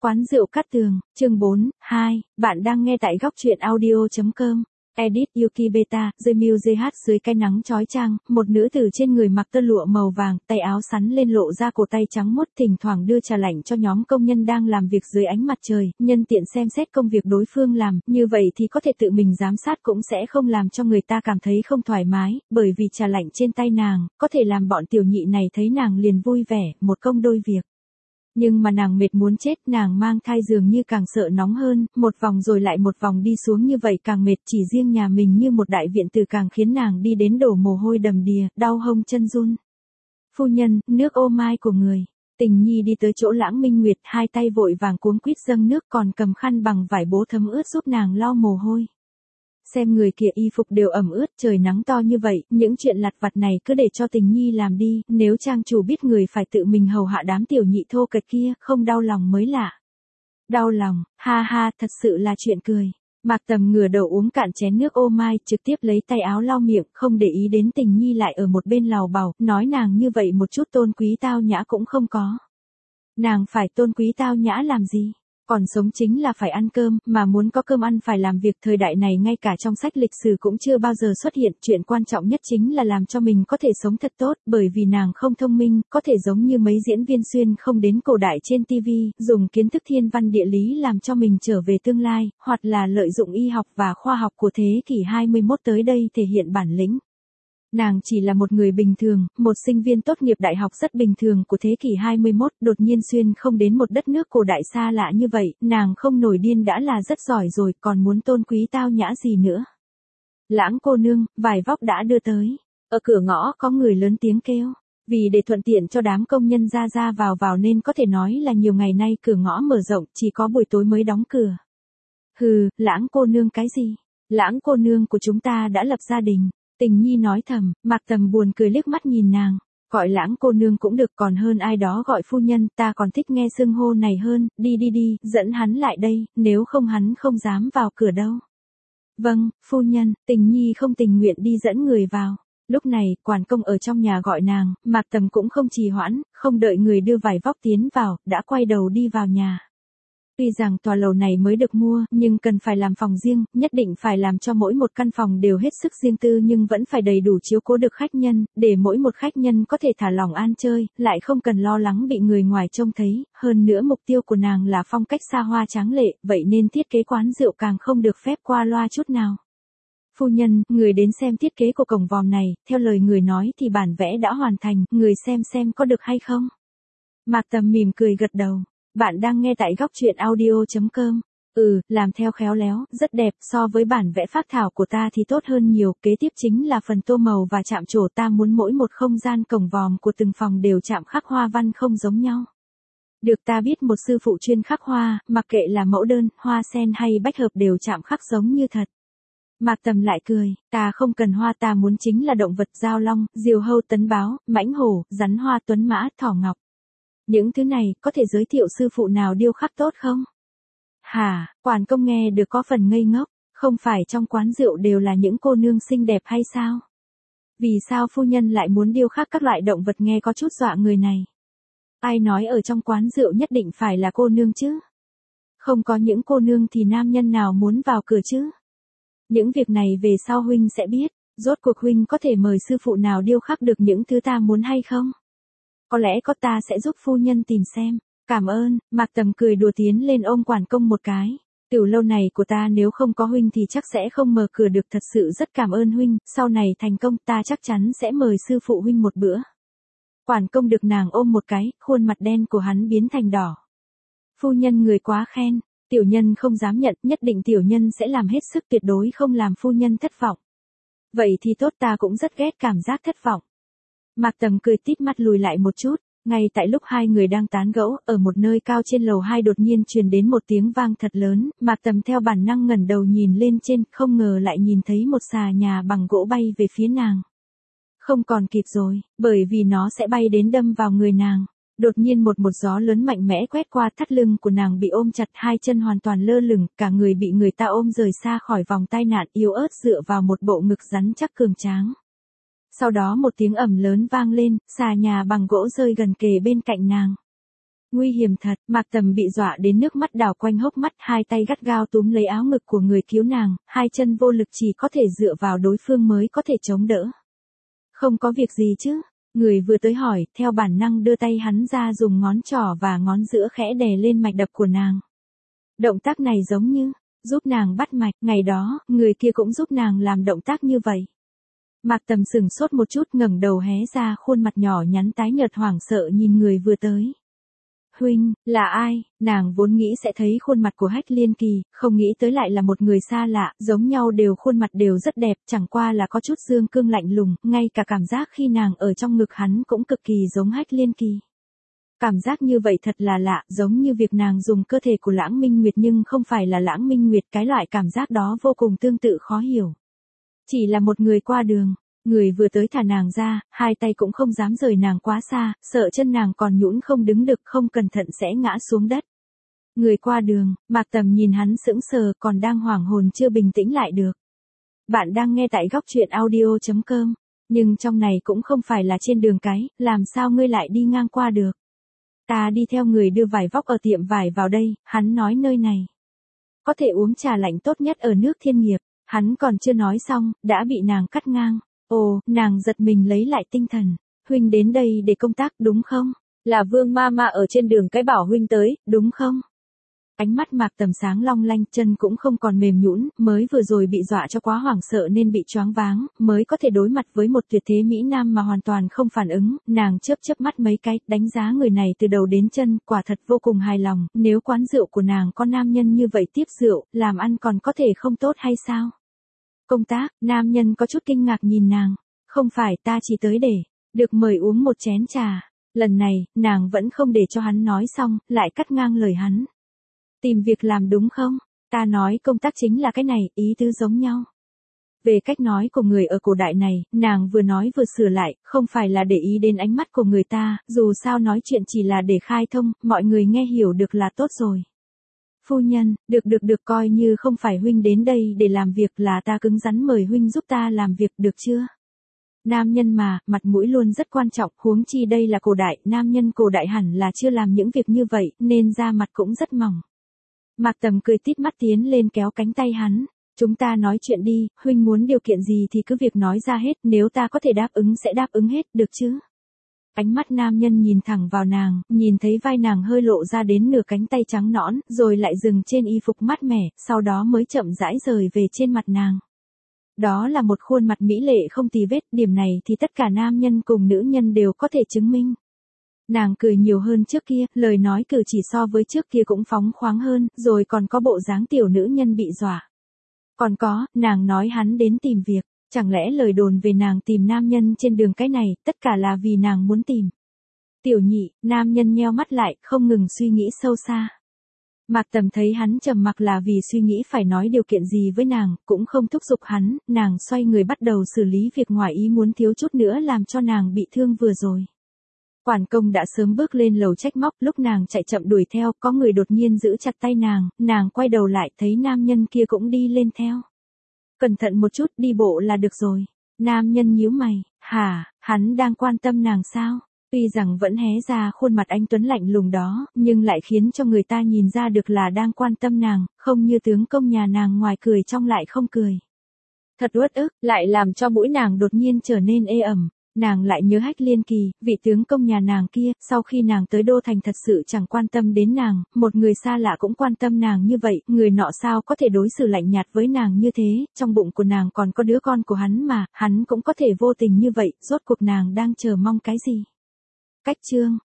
Quán rượu Cát Tường, chương 4, 2, bạn đang nghe tại góc truyện audio.com. Edit Yuki Beta, The Muse dưới cái nắng chói chang, một nữ tử trên người mặc tơ lụa màu vàng, tay áo sắn lên lộ ra cổ tay trắng muốt, thỉnh thoảng đưa trà lạnh cho nhóm công nhân đang làm việc dưới ánh mặt trời, nhân tiện xem xét công việc đối phương làm, như vậy thì có thể tự mình giám sát cũng sẽ không làm cho người ta cảm thấy không thoải mái, bởi vì trà lạnh trên tay nàng, có thể làm bọn tiểu nhị này thấy nàng liền vui vẻ, một công đôi việc. Nhưng mà nàng mệt muốn chết, nàng mang thai dường như càng sợ nóng hơn, một vòng rồi lại một vòng đi xuống như vậy càng mệt, chỉ riêng nhà mình như một đại viện tử càng khiến nàng đi đến đổ mồ hôi đầm đìa, đau hông chân run. Phu nhân, nước ô mai của người. Tình Nhi đi tới chỗ Lãng Minh Nguyệt, hai tay vội vàng cuống quýt dâng nước còn cầm khăn bằng vải bố thấm ướt giúp nàng lau mồ hôi. Xem người kia y phục đều ẩm ướt, trời nắng to như vậy, những chuyện lặt vặt này cứ để cho Tình Nhi làm đi, nếu trang chủ biết người phải tự mình hầu hạ đám tiểu nhị thô kệch kia, không đau lòng mới lạ. Đau lòng, ha ha, thật sự là chuyện cười. Mạc Tầm ngửa đầu uống cạn chén nước ô mai, trực tiếp lấy tay áo lau miệng, không để ý đến Tình Nhi lại ở một bên lào bảo, nói nàng như vậy một chút tôn quý tao nhã cũng không có. Nàng phải tôn quý tao nhã làm gì? Còn sống chính là phải ăn cơm, mà muốn có cơm ăn phải làm việc, thời đại này ngay cả trong sách lịch sử cũng chưa bao giờ xuất hiện, chuyện quan trọng nhất chính là làm cho mình có thể sống thật tốt, bởi vì nàng không thông minh, có thể giống như mấy diễn viên xuyên không đến cổ đại trên TV, dùng kiến thức thiên văn địa lý làm cho mình trở về tương lai, hoặc là lợi dụng y học và khoa học của thế kỷ 21 tới đây thể hiện bản lĩnh. Nàng chỉ là một người bình thường, một sinh viên tốt nghiệp đại học rất bình thường của thế kỷ 21, đột nhiên xuyên không đến một đất nước cổ đại xa lạ như vậy, nàng không nổi điên đã là rất giỏi rồi, còn muốn tôn quý tao nhã gì nữa. Lãng cô nương, vải vóc đã đưa tới. Ở cửa ngõ có người lớn tiếng kêu. Vì để thuận tiện cho đám công nhân ra vào nên có thể nói là nhiều ngày nay cửa ngõ mở rộng, chỉ có buổi tối mới đóng cửa. Hừ, Lãng cô nương cái gì? Lãng cô nương của chúng ta đã lập gia đình. Tình Nhi nói thầm, Mạc Tầm buồn cười liếc mắt nhìn nàng, gọi Lãng cô nương cũng được, còn hơn ai đó gọi phu nhân, ta còn thích nghe xưng hô này hơn, đi, dẫn hắn lại đây, nếu không hắn không dám vào cửa đâu. Vâng, phu nhân, Tình Nhi không tình nguyện đi dẫn người vào. Lúc này, quản công ở trong nhà gọi nàng, Mạc Tầm cũng không trì hoãn, không đợi người đưa vải vóc tiến vào, đã quay đầu đi vào nhà. Tuy rằng tòa lầu này mới được mua, nhưng cần phải làm phòng riêng, nhất định phải làm cho mỗi một căn phòng đều hết sức riêng tư nhưng vẫn phải đầy đủ chiếu cố được khách nhân, để mỗi một khách nhân có thể thả lỏng an chơi, lại không cần lo lắng bị người ngoài trông thấy, hơn nữa mục tiêu của nàng là phong cách xa hoa tráng lệ, vậy nên thiết kế quán rượu càng không được phép qua loa chút nào. Phu nhân, người đến xem thiết kế của cổng vòm này, theo lời người nói thì bản vẽ đã hoàn thành, người xem có được hay không? Mạc Tầm mỉm cười gật đầu. Bạn đang nghe tại góc truyện audio.com. Làm theo khéo léo, rất đẹp, so với bản vẽ phác thảo của ta thì tốt hơn nhiều, kế tiếp chính là phần tô màu và chạm trổ, ta muốn mỗi một không gian cổng vòm của từng phòng đều chạm khắc hoa văn không giống nhau. Được, ta biết một sư phụ chuyên khắc hoa, mặc kệ là mẫu đơn, hoa sen hay bách hợp đều chạm khắc giống như thật. Mạc Tầm lại cười, ta không cần hoa, ta muốn chính là động vật, dao long, diều hâu, tấn báo, mãnh hổ, rắn hoa, tuấn mã, thỏ ngọc. Những thứ này, có thể giới thiệu sư phụ nào điêu khắc tốt không? Hả, quản công nghe được có phần ngây ngốc, không phải trong quán rượu đều là những cô nương xinh đẹp hay sao? Vì sao phu nhân lại muốn điêu khắc các loại động vật, nghe có chút dọa người này? Ai nói ở trong quán rượu nhất định phải là cô nương chứ? Không có những cô nương thì nam nhân nào muốn vào cửa chứ? Những việc này về sau huynh sẽ biết, rốt cuộc huynh có thể mời sư phụ nào điêu khắc được những thứ ta muốn hay không? Có lẽ có, ta sẽ giúp phu nhân tìm xem. Cảm ơn, Mạc Tầm cười đùa tiến lên ôm quản công một cái. Tiểu lâu này của ta nếu không có huynh thì chắc sẽ không mở cửa được, thật sự rất cảm ơn huynh, sau này thành công ta chắc chắn sẽ mời sư phụ huynh một bữa. Quản công được nàng ôm một cái, khuôn mặt đen của hắn biến thành đỏ. Phu nhân người quá khen, tiểu nhân không dám nhận, nhất định tiểu nhân sẽ làm hết sức, tuyệt đối không làm phu nhân thất vọng. Vậy thì tốt, ta cũng rất ghét cảm giác thất vọng. Mạc Tầm cười tít mắt lùi lại một chút, ngay tại lúc hai người đang tán gẫu, ở một nơi cao trên lầu 2 đột nhiên truyền đến một tiếng vang thật lớn, Mạc Tầm theo bản năng ngẩng đầu nhìn lên trên, không ngờ lại nhìn thấy một xà nhà bằng gỗ bay về phía nàng. Không còn kịp rồi, bởi vì nó sẽ bay đến đâm vào người nàng. Đột nhiên một gió lớn mạnh mẽ quét qua, thắt lưng của nàng bị ôm chặt, hai chân hoàn toàn lơ lửng, cả người bị người ta ôm rời xa khỏi vòng tai nạn, yếu ớt dựa vào một bộ ngực rắn chắc cường tráng. Sau đó một tiếng ầm lớn vang lên, xà nhà bằng gỗ rơi gần kề bên cạnh nàng. Nguy hiểm thật, Mạc Tầm bị dọa đến nước mắt đảo quanh hốc mắt, hai tay gắt gao túm lấy áo ngực của người cứu nàng, hai chân vô lực chỉ có thể dựa vào đối phương mới có thể chống đỡ. Không có việc gì chứ? Người vừa tới hỏi, theo bản năng đưa tay hắn ra dùng ngón trỏ và ngón giữa khẽ đè lên mạch đập của nàng. Động tác này giống như, giúp nàng bắt mạch, ngày đó, người kia cũng giúp nàng làm động tác như vậy. Mạc Tầm sửng sốt một chút ngẩng đầu hé ra khuôn mặt nhỏ nhắn tái nhợt hoảng sợ nhìn người vừa tới. Huynh, là ai? Nàng vốn nghĩ sẽ thấy khuôn mặt của Hách Liên Kỳ, không nghĩ tới lại là một người xa lạ, giống nhau đều khuôn mặt đều rất đẹp, chẳng qua là có chút dương cương lạnh lùng, ngay cả cảm giác khi nàng ở trong ngực hắn cũng cực kỳ giống Hách Liên Kỳ. Cảm giác như vậy thật là lạ, giống như việc nàng dùng cơ thể của Lãng Minh Nguyệt nhưng không phải là Lãng Minh Nguyệt, cái loại cảm giác đó vô cùng tương tự khó hiểu. Chỉ là một người qua đường. Người vừa tới thả nàng ra, hai tay cũng không dám rời nàng quá xa, sợ chân nàng còn nhũn không đứng được, không cẩn thận sẽ ngã xuống đất. Người qua đường, Mạc Tầm nhìn hắn sững sờ, còn đang hoảng hồn chưa bình tĩnh lại được. Bạn đang nghe tại góc truyện audio.com, nhưng trong này cũng không phải là trên đường cái, làm sao ngươi lại đi ngang qua được. Ta đi theo người đưa vải vóc ở tiệm vải vào đây, hắn nói nơi này có thể uống trà lạnh tốt nhất ở nước Thiên Nghiệp, hắn còn chưa nói xong, đã bị nàng cắt ngang. Ồ, nàng giật mình lấy lại tinh thần. Huynh đến đây để công tác đúng không? Là Vương Mama ở trên đường cái bảo huynh tới, đúng không? Ánh mắt Mạc Tầm sáng long lanh, chân cũng không còn mềm nhũn, mới vừa rồi bị dọa cho quá hoảng sợ nên bị choáng váng, mới có thể đối mặt với một tuyệt thế mỹ nam mà hoàn toàn không phản ứng, nàng chớp chớp mắt mấy cái, đánh giá người này từ đầu đến chân, quả thật vô cùng hài lòng, nếu quán rượu của nàng có nam nhân như vậy tiếp rượu, làm ăn còn có thể không tốt hay sao? Công tác, nam nhân có chút kinh ngạc nhìn nàng, không phải ta chỉ tới để, được mời uống một chén trà. Lần này, nàng vẫn không để cho hắn nói xong, lại cắt ngang lời hắn. Tìm việc làm đúng không? Ta nói công tác chính là cái này, ý tứ giống nhau. Về cách nói của người ở cổ đại này, nàng vừa nói vừa sửa lại, không phải là để ý đến ánh mắt của người ta, dù sao nói chuyện chỉ là để khai thông, mọi người nghe hiểu được là tốt rồi. Phu nhân, được coi như không phải huynh đến đây để làm việc, là ta cứng rắn mời huynh giúp ta làm việc, được chưa? Nam nhân mà, mặt mũi luôn rất quan trọng, huống chi đây là cổ đại, nam nhân cổ đại hẳn là chưa làm những việc như vậy, nên da mặt cũng rất mỏng. Mạc Tầm cười tít mắt tiến lên kéo cánh tay hắn. Chúng ta nói chuyện đi, huynh muốn điều kiện gì thì cứ việc nói ra hết, nếu ta có thể đáp ứng sẽ đáp ứng hết, được chứ? Ánh mắt nam nhân nhìn thẳng vào nàng, nhìn thấy vai nàng hơi lộ ra đến nửa cánh tay trắng nõn, rồi lại dừng trên y phục mát mẻ, sau đó mới chậm rãi rời về trên mặt nàng. Đó là một khuôn mặt mỹ lệ không tì vết, điểm này thì tất cả nam nhân cùng nữ nhân đều có thể chứng minh. Nàng cười nhiều hơn trước kia, lời nói cử chỉ so với trước kia cũng phóng khoáng hơn, rồi còn có bộ dáng tiểu nữ nhân bị dọa. Còn có, nàng nói hắn đến tìm việc. Chẳng lẽ lời đồn về nàng tìm nam nhân trên đường cái này, tất cả là vì nàng muốn tìm. Tiểu nhị, nam nhân nheo mắt lại, không ngừng suy nghĩ sâu xa. Mạc Tầm thấy hắn trầm mặc là vì suy nghĩ phải nói điều kiện gì với nàng, cũng không thúc giục hắn, nàng xoay người bắt đầu xử lý việc ngoài ý muốn thiếu chút nữa làm cho nàng bị thương vừa rồi. Quản công đã sớm bước lên lầu trách móc, lúc nàng chạy chậm đuổi theo, có người đột nhiên giữ chặt tay nàng quay đầu lại thấy nam nhân kia cũng đi lên theo. Cẩn thận một chút, đi bộ là được rồi. Nam nhân nhíu mày, hả, hắn đang quan tâm nàng sao? Tuy rằng vẫn hé ra khuôn mặt anh tuấn lạnh lùng đó, nhưng lại khiến cho người ta nhìn ra được là đang quan tâm nàng, không như tướng công nhà nàng ngoài cười trong lại không cười. Thật uất ức, lại làm cho mũi nàng đột nhiên trở nên ê ẩm. Nàng lại nhớ Hách Liên Kỳ, vị tướng công nhà nàng kia, sau khi nàng tới Đô Thành thật sự chẳng quan tâm đến nàng, một người xa lạ cũng quan tâm nàng như vậy, người nọ sao có thể đối xử lạnh nhạt với nàng như thế, trong bụng của nàng còn có đứa con của hắn mà, hắn cũng có thể vô tình như vậy, rốt cuộc nàng đang chờ mong cái gì? Cách chương